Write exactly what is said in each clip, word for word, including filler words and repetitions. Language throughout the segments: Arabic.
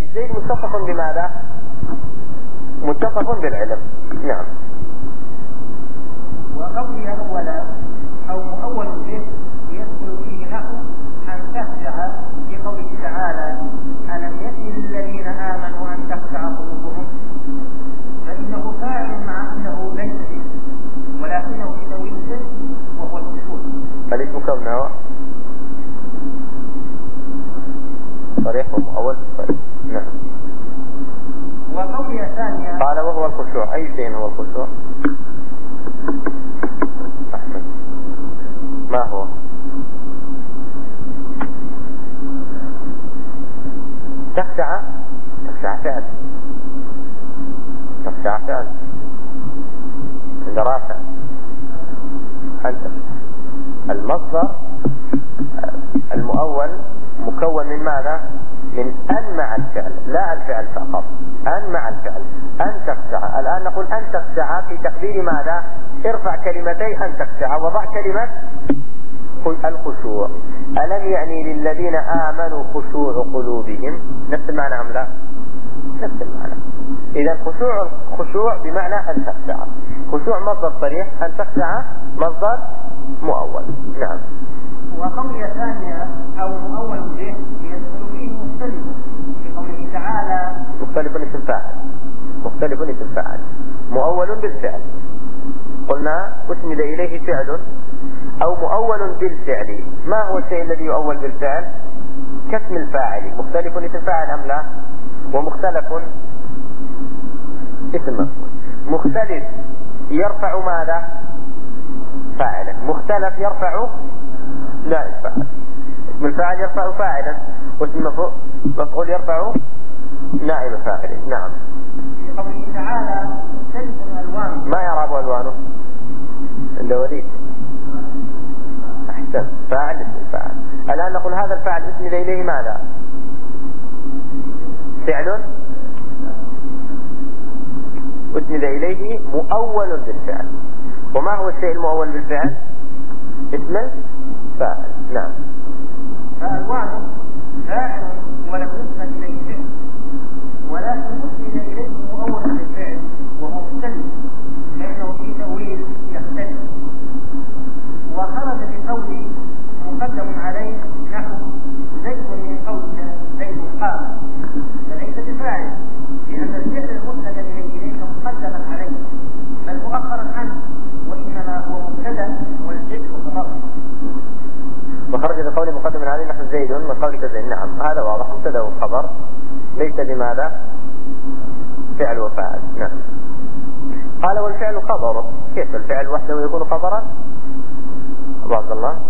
زيد متصف بماذا؟ متصف بالعلم. نعم. وقولي أولا أو مؤول به يدخل فيه نحو أن تخشع في قوله تعالى ألم يأن للذين آمنوا أن تخشع قلوبهم، فإنه فاعل مع أنه ليس به ولكنه في تأويل به وهو الخشوع. فالاسم كونه صريح ومؤول صريح. نعم. وقولي ثانيا قال وهو الخشوع. أي شيء هو الخشوع؟ أحمد ما هو؟ تخشع تخشع فعل تخشع فعل عند رافع أنت. المصدر المؤول مكون من ماذا؟ من أن مع الفعل، لا الفعل فقط، أن مع الفعل. أن تخشع. الآن نقول أن تخشع في تقدير ماذا؟ ارفع كلمتي أن تخشع وضع كلمة الخشوع. ألم يعني للذين آمنوا خشوع قلوبهم؟ نفس المعنى أم لا؟ نفس المعنى. إذا خشوع خشوع بمعنى أن تخشع. خشوع مصدر صريح، أن تخشع مصدر مؤول. نعم. وقولي ثانية أو مؤول به يدخل فيه مختلف في قوله تعالى مختلف اسم فاعل. مختلف اسم فاعل مؤول بالفعل. قلنا أسند إليه فعل أو مؤول بالفعل. ما هو الشيء الذي يؤول بالفعل؟ كاسم الفاعل. مختلف اسم فاعل أم لا؟ ومختلف اسم مختلف يرفع ماذا؟ فاعلا. مختلف يرفع نائب فاعل. اسم الفاعل يرفع فاعلا واسم مفعول يرفع نائب فاعل. نعم. في قوله تعالى مختلف ألوانه. ما يعرب ألوانه؟ عند وليد. أحسن. فاعل اسم الفاعل. الآن نقول هذا الفاعل اسم إليه ماذا؟ فعل اسند إليه مؤول بالفعل. وما هو الشيء المؤول بالفعل؟ اسم فاعل. نعم. فألوانه فاعل ولم يسند إليه فعل، ولكن مسند إليه مؤول بالفعل وهو مختلف لأنه في تأويل يختلف. وخرج بقوله مقدم عليه نحو زيد من قولك زيد قام، فليس بفاعل لأن الفعل المسند إليه ليس مقدما عليه بل مؤخرا عنه، وإنما هو مبتدأ والجد خبر. وخرج بقول مقدم عليه نحو زيد من قولك زيد. نعم هذا واضح. مبتدأ وخبر ليس بماذا؟ فعل وفاعل. نعم. قال والفعل خبر. كيف الفعل وحده يكون خبرا؟ أبو عبد الله.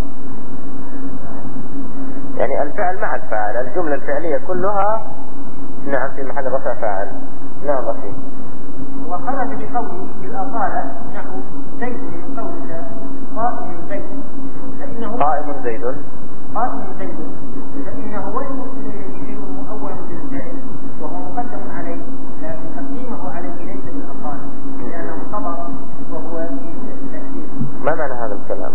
يعني الفعل مع الفاعل. الجملة الفعلية كلها نعم في محل رفع فاعل. نعم رفيق. وخرج بقوله بالأصالة نحو زيد من قولك قائم زيد، فإنه قائم زيد قائم زيد فإنه وإن شيء مؤول بالفعل وهو مقدم عليه، لكن تقديمه عليه ليس بالأصالة لأنه خبر وهو في التأكيد. ما معنى هذا الكلام؟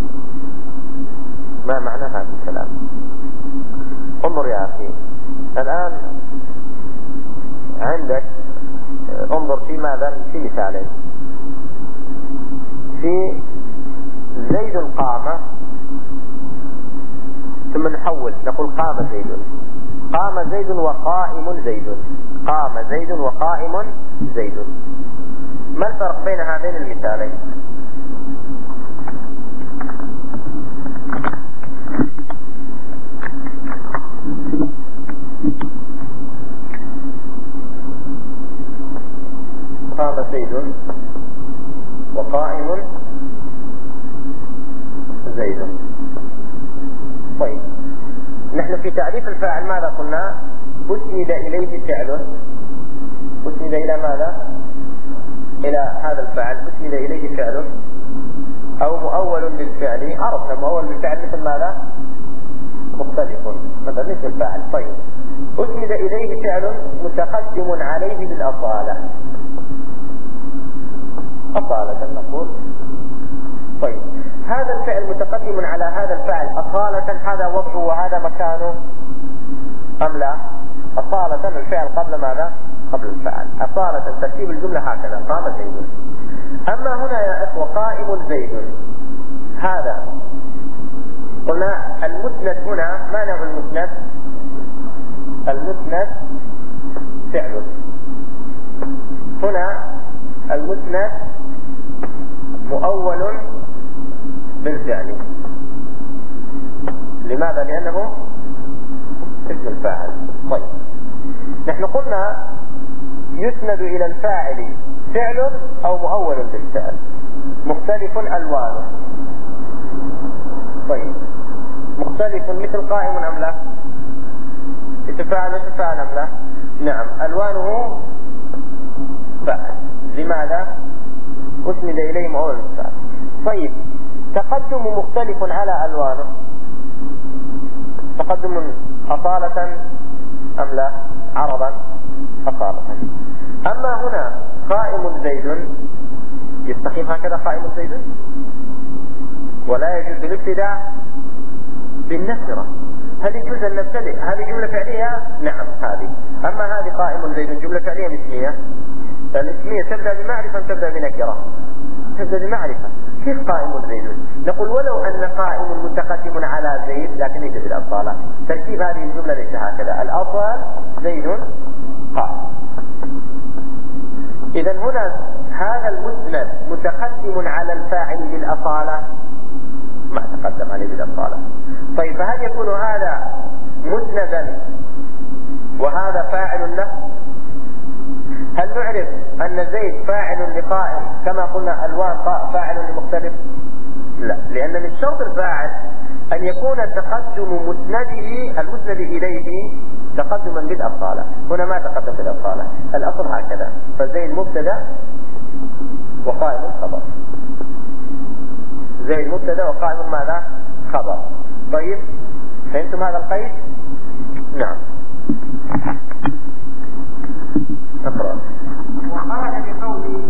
ما معنى هذا الكلام؟ انظر يا أخي الآن عندك انظر في ماذا؟ في مثالين. في زيد قام ثم نحول نقول قام زيد. قام زيد وقائم زيد. قام زيد وقائم زيد. ما الفرق بين هذين المثالين؟ قام زيد وقائم زيد. طيب نحن في تعريف الفاعل ماذا قلنا؟ أسند إليه فعل. أسند إلى ماذا؟ إلى هذا الفاعل أسند إليه فعل أو مؤول للفعل. عرفنا مؤول للفعل مثل ماذا؟ مختلف مثلا مثل الفاعل. طيب أسند إليه فعل متقدم عليه بالأصالة. أصالة نقول. طيب هذا الفعل متقدم على هذا الفعل أصالة، هذا وضعه وهذا مكانه أم لا؟ أصالة الفعل قبل ماذا؟ قبل الفاعل. أصالة ترتيب الجملة هكذا: قام زيد. أما هنا يا إخوة قائم زيد، هذا قلنا المسند هنا ما نوع المسند؟ المسند فعل. هنا المسند مؤول بالفعل. لماذا؟ لأنه اسم الفاعل. طيب، نحن قلنا يسند إلى الفاعل فعل أو مؤول بالفعل، مختلف ألوانه. طيب، مختلف مثل قائم أم لا؟ يتفاعل ويتفاعل أم لا؟ نعم، ألوانه فاعل. لماذا؟ أسند إليه مؤول بالفعل. طيب، تقدم مختلف على ألوانه، تقدم أصالة أم لا؟ عرضا أصالة. أما هنا قائم زيد، يستقيم هكذا قائم زيد، ولا يجوز الابتداء بالنكرة. هل يجوز أن نبتدئ؟ هذه جملة فعلية؟ نعم هذه. أما هذه قائم زيد جملة فعلية اسمية. الاسمية تبدأ بمعرفة أم تبدأ بنكرة؟ تبدأ بمعرفة. كيف قائم زيد؟ نقول ولو أن قائم متقدم على زيد لكن ليس بالأصالة. ترتيب هذه الجملة ليس هكذا. الأصل زيد قائم. إذا هنا هذا المسند متقدم على الفاعل بالأصالة؟ ما تقدم عليه بالأصالة. طيب، فهل يكون هذا مسندا وهذا فاعل له؟ هل نعرف أن زيد فاعل لقائم كما قلنا ألوان فاعل لمختلف؟ لا، لأن من شرط الفاعل أن يكون تقدم مسنده المسند إليه تقدما بالأصالة. هنا ما تقدم بالأصالة، الأصل هكذا. فزيد مبتدا وقائم خبر. زيد مبتدا وقائم ماذا؟ خبر. طيب، فهمتم هذا القيد؟ نعم. اقرأ. وقال بقوله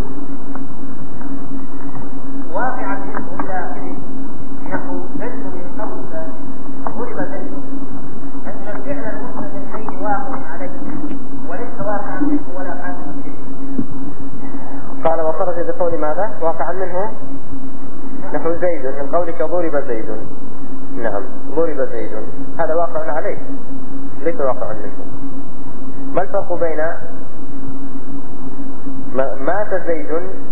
واقعا منه إلى آخره يقول زيد من قولك ضرب زيد، أن الفعل المسند إليه واقع عليه وليس واقعا منه ولا قائما فيه. قال وخرج بقول ماذا؟ واقعا منه نحو زيد، من قولك ضرب زيد. نعم، ضرب زيد، هذا واقع عليه ليس واقع منه. ما الفرق بين مات زيد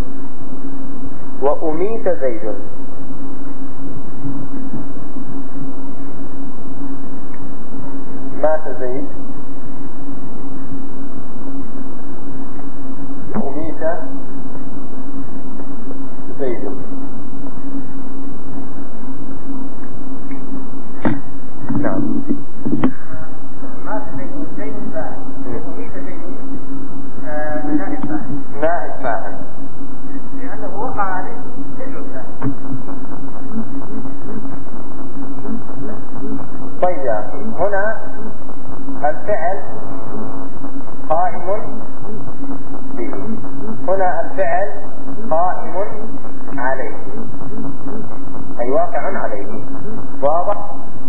وأميت زيد؟ مات زيد وأميت زيد. نعم. مات زيد زيد فاعل، أميت زيد نائب فاعل. نائب فاعل لأنه وقع عليه فعل الفاعل. طيب، هنا الفعل قائم به، هنا الفعل قائم عليه أي واقع عليه. واضح؟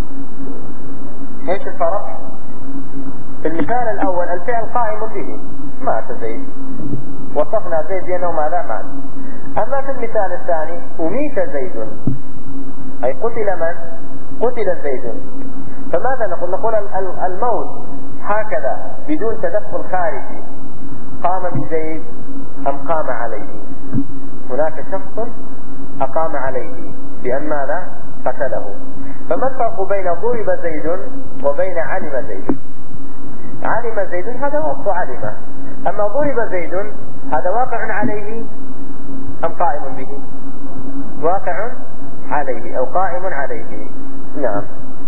ايش الفرق؟ في المثال الأول الفعل قائم به، مات زيد، وصفنا زيد بأنه ماذا؟ مات. أما في المثال الثاني أميت زيد أي قتل من؟ قتل زيد. فماذا نقول؟ نقول الموت هكذا بدون تدخل خارجي، قام بزيد أم قام عليه؟ هناك شخص أقام عليه بأن ماذا؟ قتله. فما الفرق بين ضرب زيد وبين علم زيد؟ علم زيد هذا وصف علمه، أما ضرب زيد هذا واقع عليه أم قائم به؟ واقع عليه أو قائم عليه. نعم.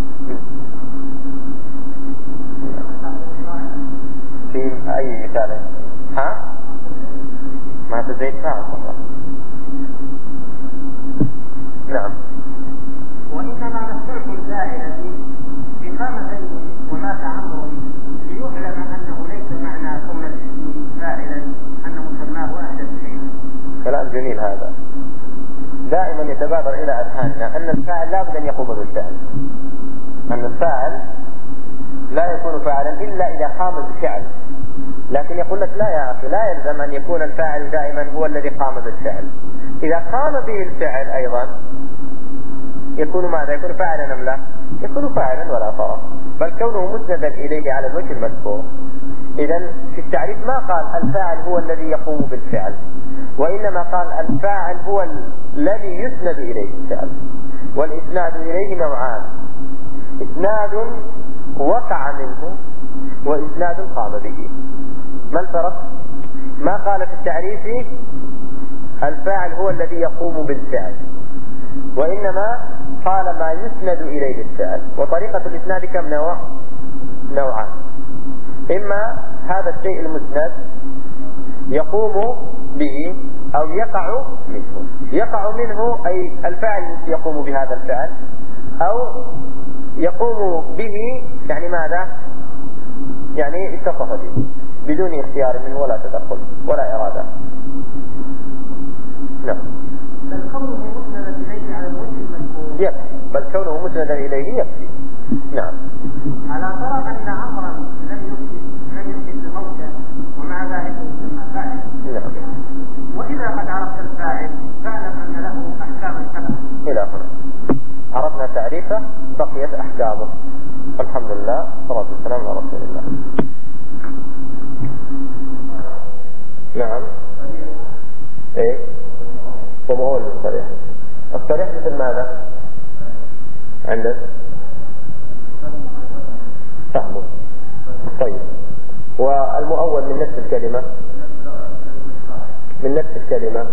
في أي مثال؟ ها؟ مات زيد فاعل فقط. نعم. وإنما نستلقي الفاعل في قام زيد ومات عمرو ليعلم أنه ليس معنى كون الاسم فاعلا أن مسماه أحدث شيئا. كلام جميل هذا. دائما يتبادر إلى أذهاننا أن الفاعل لا بد أن يقوم بالفعل، أن الفاعل لا يكون فاعلا إلا إذا قام بالفعل. لكن يقول لك لا يا أخي، لا يلزم أن يكون الفاعل دائما هو الذي قام بالفعل. إذا قام به الفعل أيضا يكون ماذا؟ يكون فاعلا أم لا؟ يكون فاعلا ولا فرق، بل كونه مسندا إليه على الوجه المذكور. إذا في التعريف ما قال الفاعل هو الذي يقوم بالفعل، وإنما قال الفاعل هو الذي يسند إليه الفعل. والإسناد إليه نوعان: إسناد وقع منه وإسناد قام به. ما الفرق؟ ما قال في التعريف الفاعل هو الذي يقوم بالفعل، وإنما قال ما يسند إليه الفعل. وطريقة الإسناد كم نوع؟ نوعان: إما هذا الشيء المسند يقوم به أو يقع منه. يقع منه أي الفاعل يقوم بهذا الفعل، أو يقوم به يعني ماذا؟ يعني اتصف به بدون اختيار منه ولا تدخل ولا إرادة. نعم. بل كونه مسندا إليه على الوجه المذكور يكفي. بل كونه مسندا إليه يكفي. نعم. على ترى أن أمرا لم يحدث لم يحدث الموتى ومع ذلك يسمى فاعل. نعم. وإذا قد عرفت الفاعل فاعلم أن له أحكاما سبعة. إلى هنا عرفنا تعريفه، بقيت أحكامه. الحمد لله، والصلاة والسلام على رسول الله. نعم. ايه وما هو الصريح؟ الصريح مثل ماذا عندك؟ فهمه. طيب، والمؤول من نفس الكلمة من نفس الكلمة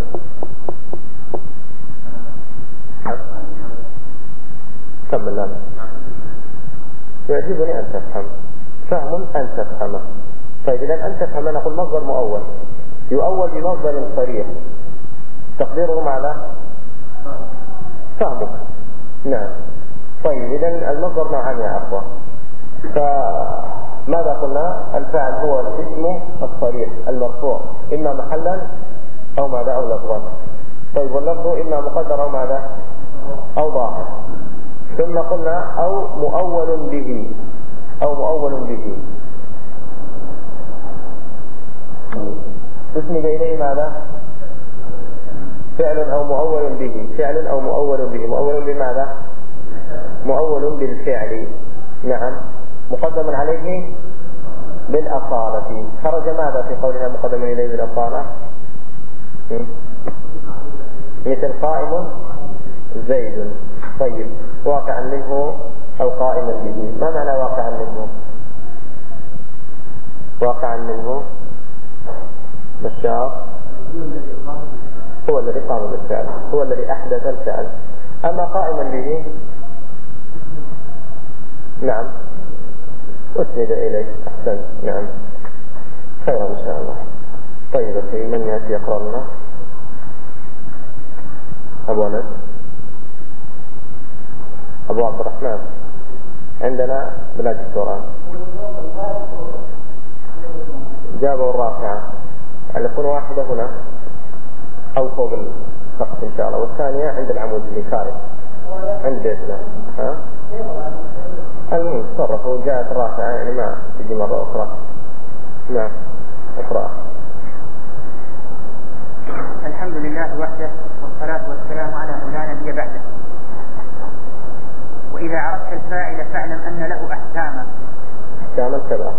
كمل لنا. يعجبني أن تفهم. فهم أن تفهمه. طيب، إذا أن تفهم نقول مصدر مؤول يؤول بمصدر صريح تقديره ماذا؟ فهمك. نعم. طيب، إذا المصدر نوعان يا أخوة. فماذا قلنا؟ الفاعل هو الاسم الصريح المرفوع إما محلا أو ماذا أو لفظا. طيب، واللفظ إما مقدر أو ماذا أو ظاهر. ثم قلنا أو مؤول به أو مؤول به اسم إليه ماذا؟ فعل أو مؤول به فعل أو مؤول به مؤول بماذا؟ مؤول بالفعل. نعم. مقدم عليه بالأصالة. خرج ماذا في قولنا مقدم إليه بالأصالة؟ مثل قائم زيد. طيب، واقعا منه أو قائما به. ما معنى واقعا منه؟ واقعا منه بشار هو الذي قام بالفعل، هو الذي أحدث الفعل. أما قائما به نعم أسند إليه. أحسن. نعم، خير إن شاء الله. طيب، في من يأتي يقرأ لنا؟ أبو أنس، أبو عبد الرحمن. عندنا بلاد السورة جابوا الرافعة أن يكون واحدة هنا أو فوق السقف إن شاء الله، والثانية عند العمود اللي خارج عند بيتنا. ها؟ المهم تصرفوا. جاءت الرافعة يعني ما تجي مرة أخرى. نعم، اقرأ. الحمد لله وحده والصلاة والسلام على من لا نبي بعده. وإذا عرفت الفاعل فاعلم أن له أحكاما. أحكاما سبعة.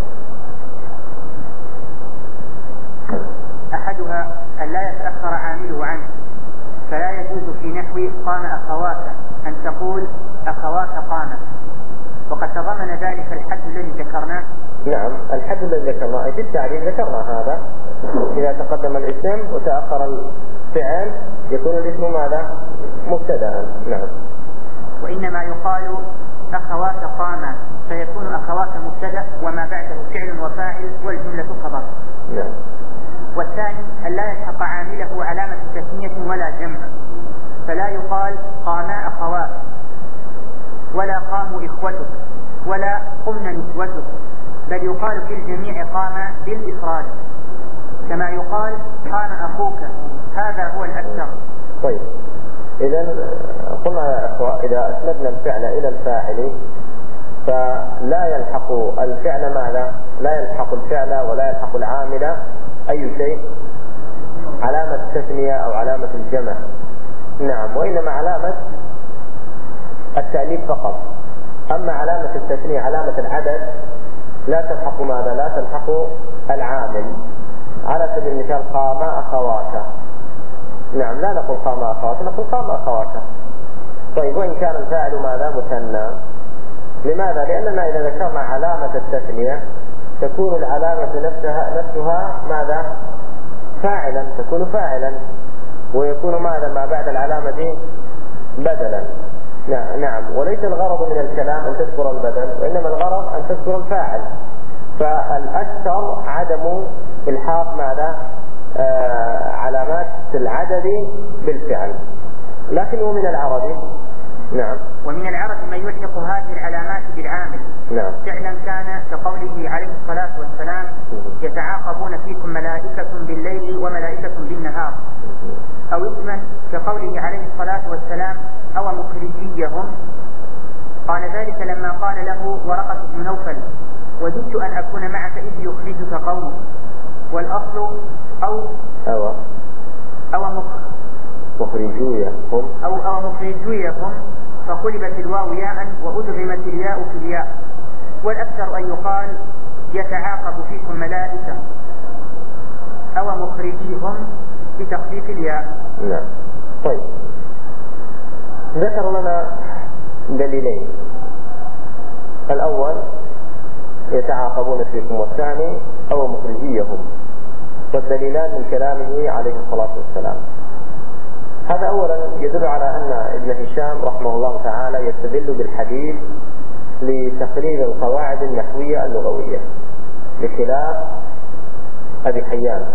أحدها أن لا يتأخر عامله عنه، فلا يجوز في نحو قام أخواك أن تقول أخواك قامت، وقد تضمن ذلك الحد الذي ذكرناه. نعم، الحد الذي ذكرناه في التعريف ذكرنا هذا. إذا تقدم الاسم وتأخر الفعل يكون الاسم ماذا؟ مبتدأ. نعم. وإنما يقال أخواك قاما فيكون أخواك مبتدأ وما بعده فعل وفاعل والجملة خبر. نعم. والثاني أن لا يلحق عامله علامة تثنية ولا جمع، فلا يقال قاما أخواك ولا قاموا إخوتك ولا قمنا نسوتك، بل يقال في الجميع قام بالإفراد، كما يقال قام أخوك. هذا هو الأكثر. طيب، إذا قلنا يا أخوة إذا أسندنا الفعل إلى الفاعل فلا يلحق الفعل ماذا؟ لا يلحق الفعل ولا يلحق العامل أي شيء علامة التثنية أو علامة الجمع، نعم، وإنما علامة التأنيث فقط. أما علامة التثنية علامة العدد لا تلحق ماذا؟ لا تلحق العامل. على سبيل المثال قام أخواك، نعم، لا نقول قام أخواك، نقول قام أخواك. طيب، وإن كان الفاعل ماذا؟ مثنى. لماذا؟ لأننا إذا ذكرنا علامة التثنية تكون العلامة نفسها نفسها ماذا؟ فاعلا، تكون فاعلا، ويكون ماذا ما بعد العلامة دي؟ بدلا. نعم، وليس الغرض من الكلام أن تذكر البدل، وإنما الغرض أن تذكر الفاعل. فالأكثر عدم الحاق ماذا؟ آه علامات العدد بالفعل. لكنه من العربي، نعم، ومن العرب من يلحق هذه العلامات بالعامل، نعم، فعلا كان كقوله عليه الصلاة والسلام يتعاقبون فيكم ملائكة بالليل وملائكة بالنهار، أو اسما كقوله عليه الصلاة والسلام أو مخرجيهم، قال ذلك لما قال له ورقة بن نوفل وددت أن أكون معك إذ يخرجك قومك، والأصل أو أو أو مخرجويهم أو أو مخرجويهم، فقلبت الواو ياء وأدغمت الياء في الياء، والأكثر أن يقال يتعاقب فيكم ملائكة أو مخرجيهم بتخفيف الياء. نعم. طيب، ذكر لنا دليلين، الأول يتعاقبون فيكم، والثاني أو مخرجيهم، والدليلان من كلامه عليه الصلاة والسلام. هذا أولا يدل على أن ابن هشام رحمه الله تعالى يستدل بالحديث لتقرير القواعد النحوية اللغوية، بخلاف أبي حيان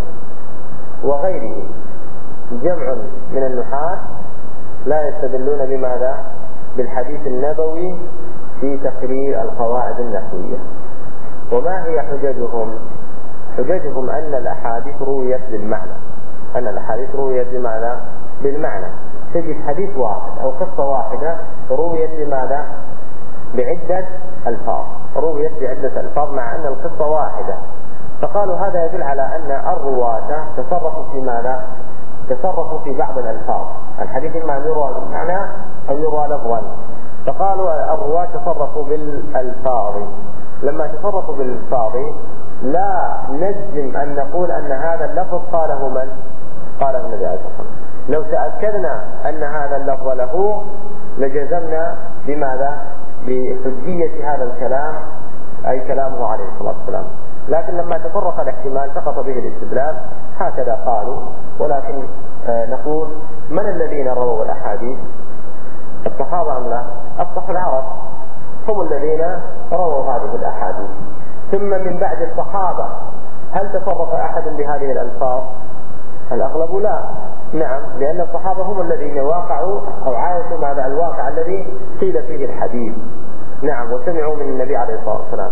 وغيره. جمع من النحاة لا يستدلون بماذا؟ بالحديث النبوي في تقرير القواعد النحوية. وما هي حججهم؟ حججهم أن الأحاديث رويت بالمعنى، أن الأحاديث رويت بماذا؟ بالمعنى. تجد حديث واحد أو قصة واحدة رويت بماذا؟ بعدة ألفاظ، رويت بعدة ألفاظ مع أن القصة واحدة. فقالوا هذا يدل على أن الرواة تصرفوا في ماذا؟ تصرفوا في بعض الألفاظ. الحديث إما أن يروى بالمعنى أو يروى لفظا، فقالوا الرواة تصرفوا بالألفاظ. لما تصرفوا بالألفاظ لا نجزم أن نقول أن هذا اللفظ قاله من؟ قاله النبي عليه الصلاة والسلام. لو تأكدنا أن هذا اللفظ له لجزمنا بماذا؟ بحجية هذا الكلام، أي كلامه عليه الصلاة والسلام. لكن لما تفرق الاحتمال سقط به الاستدلال، هكذا قالوا. ولكن آه نقول من الذين رووا الأحاديث؟ الصحابة أم لا؟ أصح العرب هم الذين رووا هذه الأحاديث. ثم من بعد الصحابة هل تصرف أحد بهذه الألفاظ؟ الأغلب لا، نعم، لأن الصحابة هم الذين واقعوا أو عايشوا مع الواقع الذي قيل فيه الحديث، نعم، وسمعوا من النبي عليه الصلاة والسلام.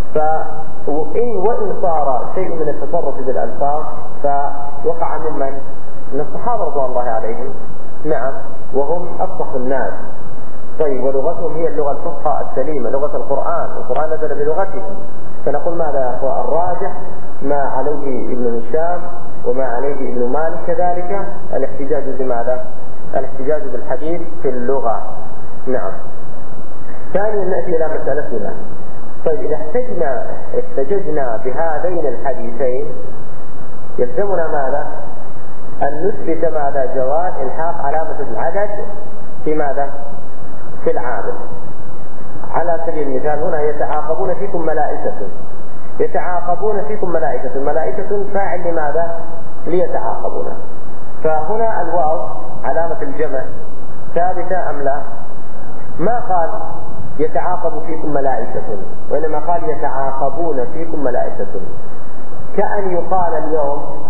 فإن وإن صار شيء من التصرف بالألفاظ فوقع ممن؟ من الصحابة رضوان الله عليهم، نعم، وهم أفصح الناس. طيب، ولغتهم هي اللغة الفصحى السليمة، لغة القرآن، القرآن نزل بلغتهم. فنقول ماذا يا أخوة؟ الراجح ما عليه ابن هشام وما عليه ابن مالك كذلك الاحتجاج بماذا؟ الاحتجاج بالحديث في اللغة، نعم. ثانيا نأتي إلى مسألتنا. طيب، إذا احتجنا احتججنا بهذين الحديثين يلزمنا ماذا؟ أن نثبت ماذا؟ جواز إلحاق علامة العدد في ماذا؟ في العامل. على سبيل المثال هنا يتعاقبون فيكم ملائكة، يتعاقبون فيكم ملائكة، ملائكة فاعل لماذا؟ ليتعاقبون. فهنا الواو علامة الجمع ثابتة أم لا؟ ما قال يتعاقب فيكم ملائكة، وإنما قال يتعاقبون فيكم ملائكة. كأن يقال اليوم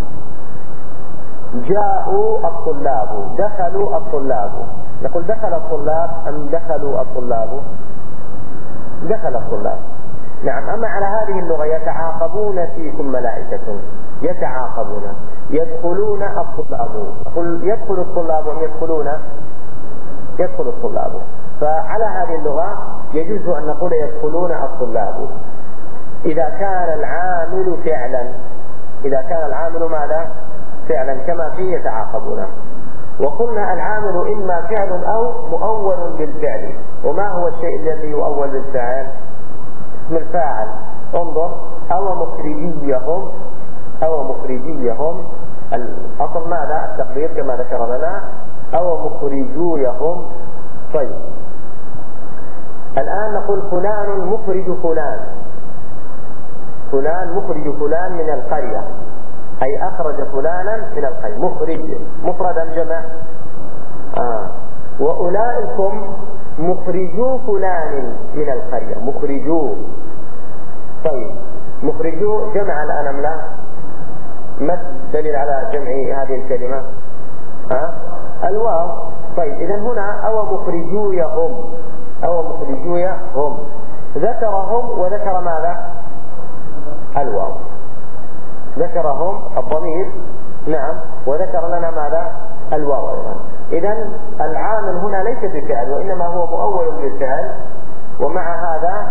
جاءوا الطلاب، دخلوا الطلاب. نقول دخل الطلاب أم دخلوا الطلاب؟ دخل الطلاب، نعم. أما على هذه اللغة يتعاقبون فيكم ملائكة، يتعاقبون، يدخلون الطلاب. نقول يدخل الطلاب أم يدخلون؟ يدخل الطلاب. فعلى هذه اللغة يجوز أن نقول يدخلون الطلاب إذا كان العامل فعلا، إذا كان العامل ماذا؟ فعلا، كما فيه يتعاقبون. وقلنا العامل إما فعل أو مؤول بالفعل. وما هو الشيء الذي يؤول بالفعل؟ اسم الفاعل. انظر، أو مخرجيهم، أو مخرجيهم، الأصل ماذا؟ التقدير كما ذكر لنا، أو مخرجويهم. طيب، الآن نقول فلان مخرج فلان، فلان مخرج فلان من القرية، أي أخرج فلانا من القرية. مخرج مفرد الجمع. آه. وأولئكم مخرجو فلان من القرية، مخرجو. طيب، مخرجو جمع الآن أم لا؟ ما الدليل على جمع هذه الكلمة؟ آه؟ الواو. طيب، إذن هنا أو مخرجويهم، أو مخرجويهم، ذكرهم وذكر ماذا؟ الواو، ذكرهم الضمير، نعم، وذكر لنا ماذا؟ الواو أيضا. إذن العامل هنا ليس بفعل، وإنما هو مؤول بالفعل، ومع هذا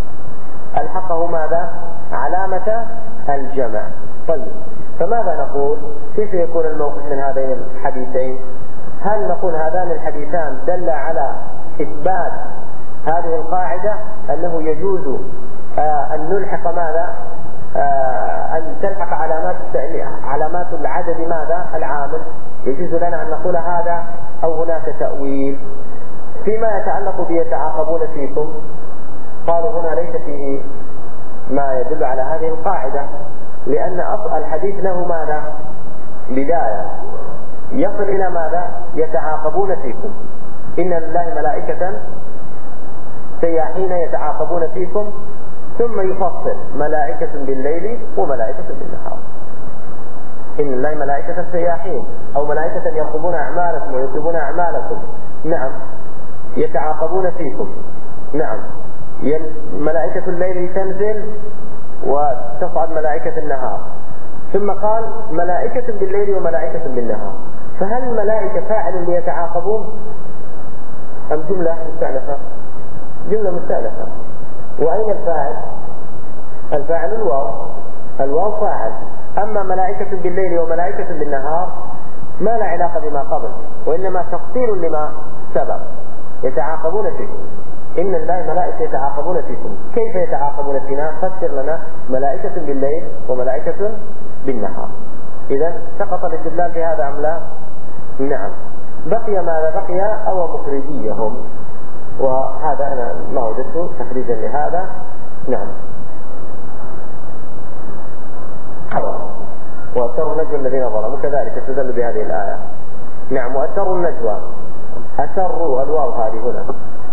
الحقه ماذا؟ علامة الجمع. طيب، فماذا نقول؟ كيف يكون الموقف من هذين الحديثين؟ هل نقول هذان الحديثان دل على إثبات هذه القاعدة أنه يجوز آه أن نلحق ماذا؟ آه أن تلحق علامات علامات العدد ماذا؟ العامل. يجوز لنا أن نقول هذا، أو هناك تأويل فيما يتعلق بيتعاقبون فيكم. قالوا هنا ليس فيه ما يدل على هذه القاعدة، لأن أصل الحديث له ماذا؟ بداية يصل إلى ماذا؟ يتعاقبون فيكم، إن لله ملائكة سياحين يتعاقبون فيكم، ثم يفصل ملائكة بالليل وملائكة بالنهار. إن لله ملائكة سياحين، أو ملائكة يرقبون أعمالكم ويكتبون أعمالكم، نعم، يتعاقبون فيكم، نعم. ملائكة الليل تنزل وتصعد ملائكة النهار، ثم قال ملائكة بالليل وملائكة بالنهار. فهل الملائكة فاعل ليتعاقبون أم جملة مستأنفة؟ جملة مستأنفة. وأين الفاعل؟ الفاعل الواو، الواو فاعل. أما ملائكة بالليل وملائكة بالنهار ما لا علاقة بما قبل، وإنما تفصيل لما سبق. يتعاقبون فيكم، إن الله ملائكة يتعاقبون فيكم. كيف يتعاقبون فينا؟ فسر لنا. ملائكة بالليل وملائكة بالنهار. إذا سقط الاستدلال في هذا أم لا؟ نعم. بقي ماذا؟ بقي أو مخرجيهم، وهذا أنا ما وجدته تخريجا لهذا. نعم. وأسروا النجوى الذين ظلموا، كذلك استدلوا بهذه الآية. نعم، وأسروا النجوى، أسروا الواو هذه هنا.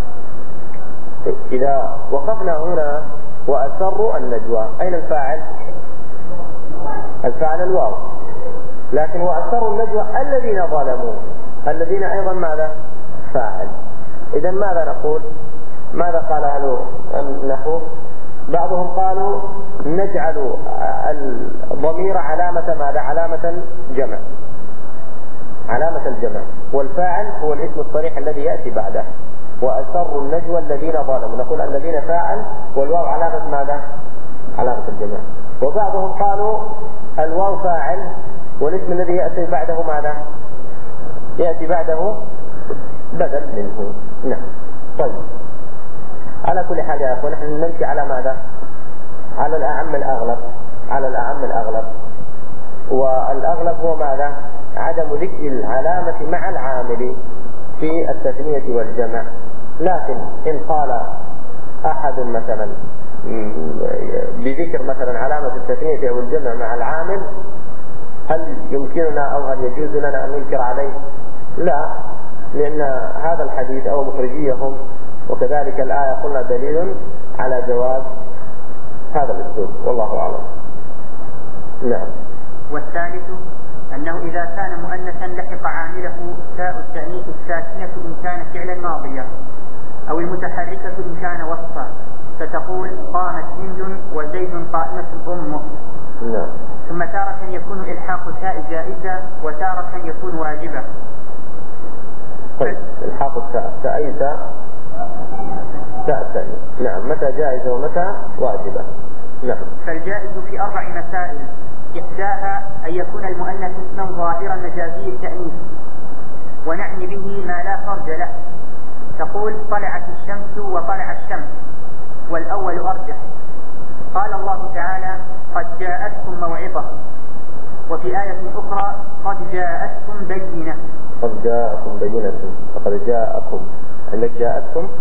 إذا وقفنا هنا وأسروا النجوى، أين الفاعل؟ الفاعل الواو. لكن وأسروا النجوى الذين ظلموا، الذين أيضا ماذا؟ فاعل. إذا ماذا نقول؟ ماذا قال أهل النحو؟ بعضهم قالوا نجعل الضمير علامة ماذا؟ علامة الجمع، علامة الجمع، والفاعل هو الاسم الصريح الذي يأتي بعده. وأسروا النجوى الذين ظلموا، نقول الذين فاعل والواو علامة ماذا؟ علامة الجمع. وبعضهم قالوا الواو فاعل والاسم الذي يأتي بعده ماذا؟ يأتي بعده بدل منه. نعم. طيب، على كل حال يا أخوان نحن نمشي على ماذا؟ على الأعم الأغلب، على الأعم الأغلب. والأغلب هو ماذا؟ عدم ذكر العلامة مع العامل في التثنية والجمع. لكن إن قال أحد مثلا بذكر مثلا علامة التثنية أو الجمع مع العامل، هل يمكننا أو هل يجوز لنا أن ننكر عليه؟ لا، لأن هذا الحديث أو مخرجيهم وكذلك الآية قلنا دليل على جواز هذا الأسلوب، والله أعلم. نعم. والثالث أنه إذا كان مؤنثا لحق عامله تاء التأنيث الساكنة إن كان فعلا ماضيا، أو المتحركة إن كان وصفا، فتقول قامت هند وزيد قائمة أمه. نعم. ثم تارة يكون إلحاق تاء جائزة وتارة يكون واجبة. طيب، إلحاق التاء تأيت التاء الثانية. نعم. متى جائزة ومتى واجبة؟ نعم. فالجائز في أربع مسائل، إحداها أن يكون المؤنث اسما ظاهرا مجازي التأنيث، ونعني به ما لا فرج له، تقول طلعت الشمس وطلع الشمس، والأول أرجح. قال الله تعالى قد جاءتكم موعظة، وفي آية أخرى قد جاءتكم بينة. قد جاءكم بينة، فقد جاءكم، عندك جاءتكم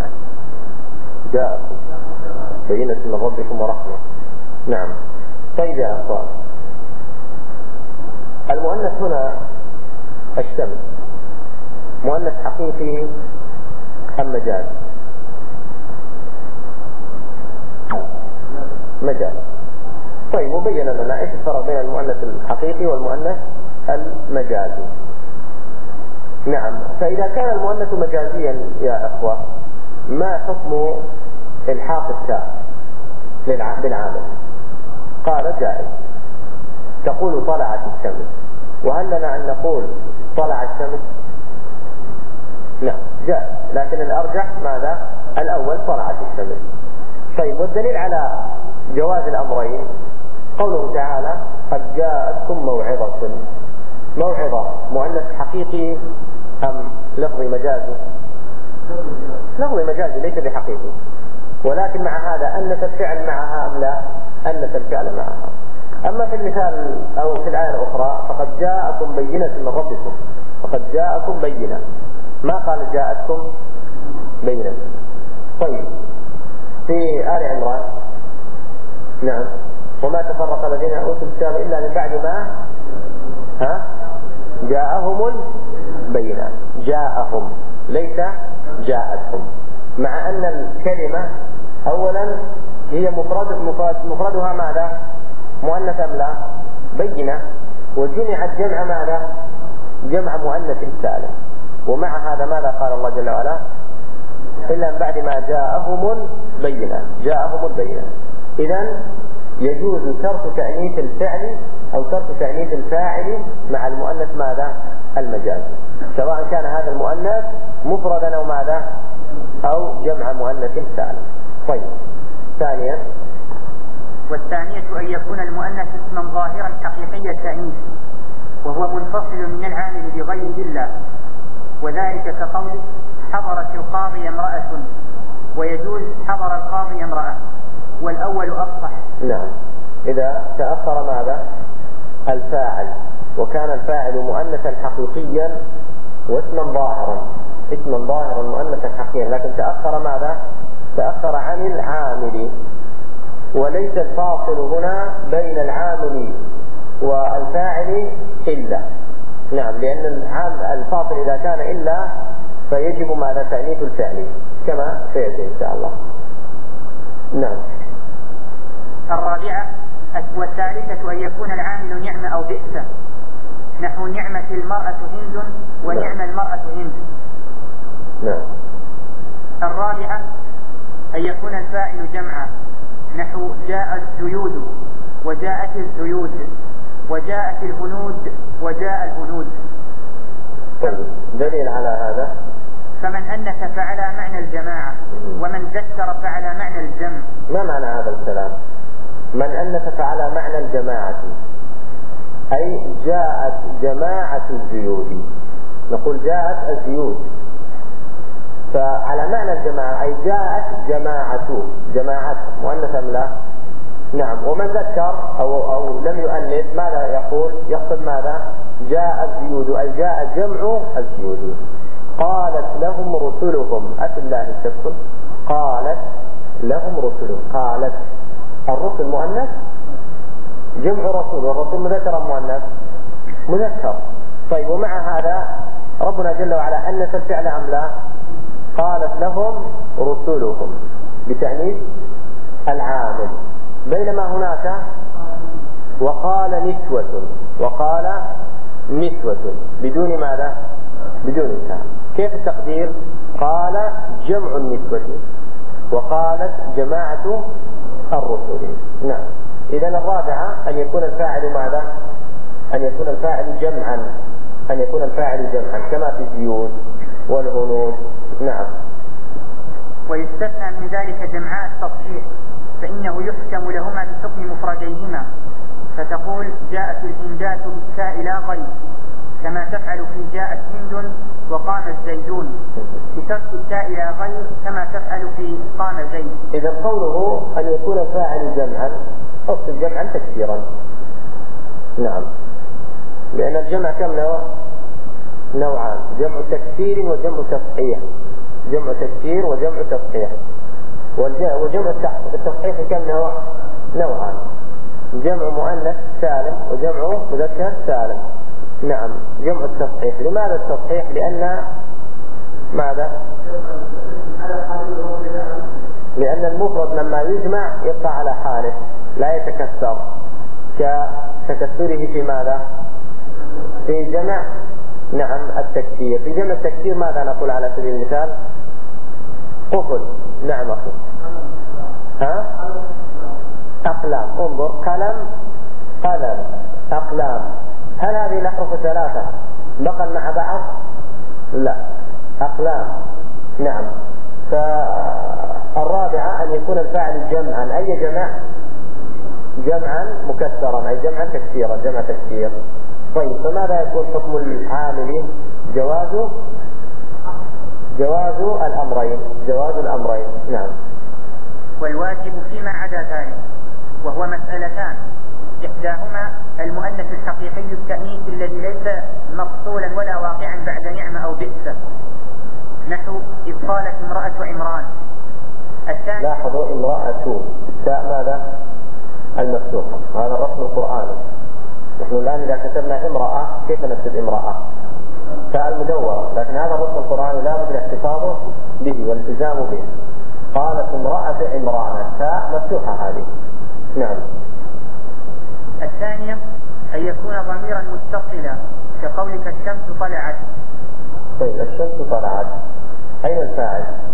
جاءكم بينة من ربكم ورحمة. نعم. طيب يا أخوان، المؤنث هنا الشمس مؤنث حقيقي أم مجاز؟ مجاز. طيب، وبين لنا ايش الفرق بين المؤنث الحقيقي والمؤنث المجازي. نعم. فإذا كان المؤنث مجازيا يا أخوة، ما حكم الحاق التاء بالعامل؟ قال جائز. تقول طلعت الشمس، وهل لنا أن نقول طلع الشمس؟ لا، جائز، لكن الأرجح ماذا؟ الأول، طلعت الشمس. طيب، والدليل على جواز الأمرين قوله تعالى قد جاءتكم موعظة. موعظة مؤنث حقيقي أم لفظي مجازي؟ لفظي مجازي ليس بحقيقي، ولكن مع هذا أنث الفعل معها أم لا؟ أنث الفعل معها. أما في المثال أو في الآية الأخرى فقد جاءكم بينة من ربكم، فقد جاءكم بينة، ما قال جاءتكم بينة. طيب، في آل عمران نعم وما تفرق الذين أوتوا الكتاب إلا من بعد ما ها جاءهم البينات. جاءهم ليس جاءتهم، مع أن الكلمة أولا هي مفرد مفرد مفردها ماذا؟ مؤنث أم لا؟ بينة، وجمعت جمع ماذا؟ جمع مؤنث سالم. ومع هذا ماذا قال الله جل وعلا؟ إلا من بعد ما جاءهم البينات. جاءهم البينات. إذن يجوز ترك تأنيث الفعل أو ترك تأنيث الفاعل مع المؤنث ماذا؟ المجاز، سواء كان هذا المؤنث مفردا أو ماذا؟ أو جمع مؤنث سالم. طيب، ثانيا، والثانية أن يكون المؤنث اسما ظاهرا حقيقي التأنيث، وهو منفصل من العامل بغير الله، وذلك كقول حضرت القاضي امرأة، ويجوز حضر القاضي امرأة، والأول أفصح. نعم. إذا تأخر ماذا؟ الفاعل، وكان الفاعل مؤنثا حقيقيا واسما ظاهرا، اسما ظاهرا مؤنثا حقيقيا، لكن تأخر ماذا؟ تأخر عن العامل. وليس الفاصل هنا بين العامل والفاعل إلا. نعم، لأن الفاصل إذا كان إلا فيجب ماذا؟ تأنيث الفعل كما سيأتي إن شاء الله. نعم. الرابعة والثالثة أن يكون العامل نعمة أو بئس، نحو نعمة المرأة هند ونعم المرأة هند. نعم. الرابعة أن يكون الفاعل جمعا، نحو جاء الزيود وجاءت الزيود، وجاءت الهنود وجاء الهنود. طيب، دليل على هذا؟ فمن أنث فعلى معنى الجماعة، ومن ذكر فعلى معنى الجمع. ما معنى هذا الكلام؟ من أنث فعلى معنى الجماعة، أي جاءت جماعة الزيود. نقول جاءت الزيود، فعلى معنى الجماعة أي جاءت جماعة جماعة مؤنث أم لا؟ نعم. ومن ذكر أو, أو لم يؤنث ماذا يقول؟ يقصد ماذا؟ جاء الزيود أي جاء جمع الزيود. قالت لهم رسلهم، أتى الله تدخل قالت لهم رسلهم. قالت الرسل مؤنث، جمع رسول، والرسول مذكر أم مؤنث؟ مذكر. طيب، ومع هذا ربنا جل وعلا أنث الفعل أم لا؟ قالت لهم رسلهم بتأنيث العامل، بينما هناك وقال نسوة، وقال نسوة بدون ماذا؟ بدون تاء. كيف التقدير؟ قال جمع النسوة وقالت جماعة الرسل. نعم. إذن الرابعة أن يكون الفاعل ماذا؟ أن يكون الفاعل جمعا، أن يكون الفاعل جمعا كما في الزيود والهنود. نعم. ويستثنى من ذلك جمعاء التصحيح، فإنه يحكم لهما بحكم مفرديهما، فتقول جاءت الهندات بالتاء لا غير، كما تفعل في جاءت هند وقام الزيدون، بترك التاء لا غير كما تفعل في قام زيد. إذا قوله أن يكون الفاعل جمعا أقصد جمعا تكسيرا. نعم، لأن الجمع كم نوع؟ نوعان، جمع تكسير وجمع تصحيح. جمع تكسير وجمع تصحيح، وجمع التصحيح كم نوع؟ نوعان، جمع مؤنث سالم وجمع مذكر سالم. نعم، جمع التصحيح. لماذا التصحيح؟ لأن ماذا؟ لأن المفرد لما يجمع يبقى على حاله لا يتكسر، كتكسره في ماذا؟ في جمع نعم التكسير. في جمع التكسير ماذا نقول على سبيل المثال؟ قفل. نعم أخي. ها؟ أقلام. انظر، قلم قلم أقلام. هل هذه الأحرف ثلاثة بقى مع بعض؟ لا، أقلام. نعم. فالرابعة أن يكون الفاعل جمعا. أي جمع؟ جمعا مكسرا، أي جمعا تكسيرا، جمع تكسير. طيب، فماذا يكون حكم العامل؟ جواز جواز الأمرين، جواز الأمرين. نعم. والواجب فيما عدا ذلك، وهو مسألتان، إحداهما المؤنث الحقيقي التأنيث الذي ليس مفصولا ولا واقعا بعد نعمة أو بئس، نحو إذ قالت امرأة عمران. الثاني، لاحظوا امرأة تاء ماذا؟ المفتوحة، هذا الرسم القرآني. نحن الآن إذا كتبنا امرأة كيف نكتب امرأة؟ تاء المدورة، لكن هذا الرسم القرآني لا بد الاحتفاظ به والالتزام به. قالت امرأة عمران، تاء مفتوحة هذه. نعم. الثانية أن يكون ضميرا متصلا، كقولك الشمس طلعت. طيب، الشمس طلعت، أين الفاعل؟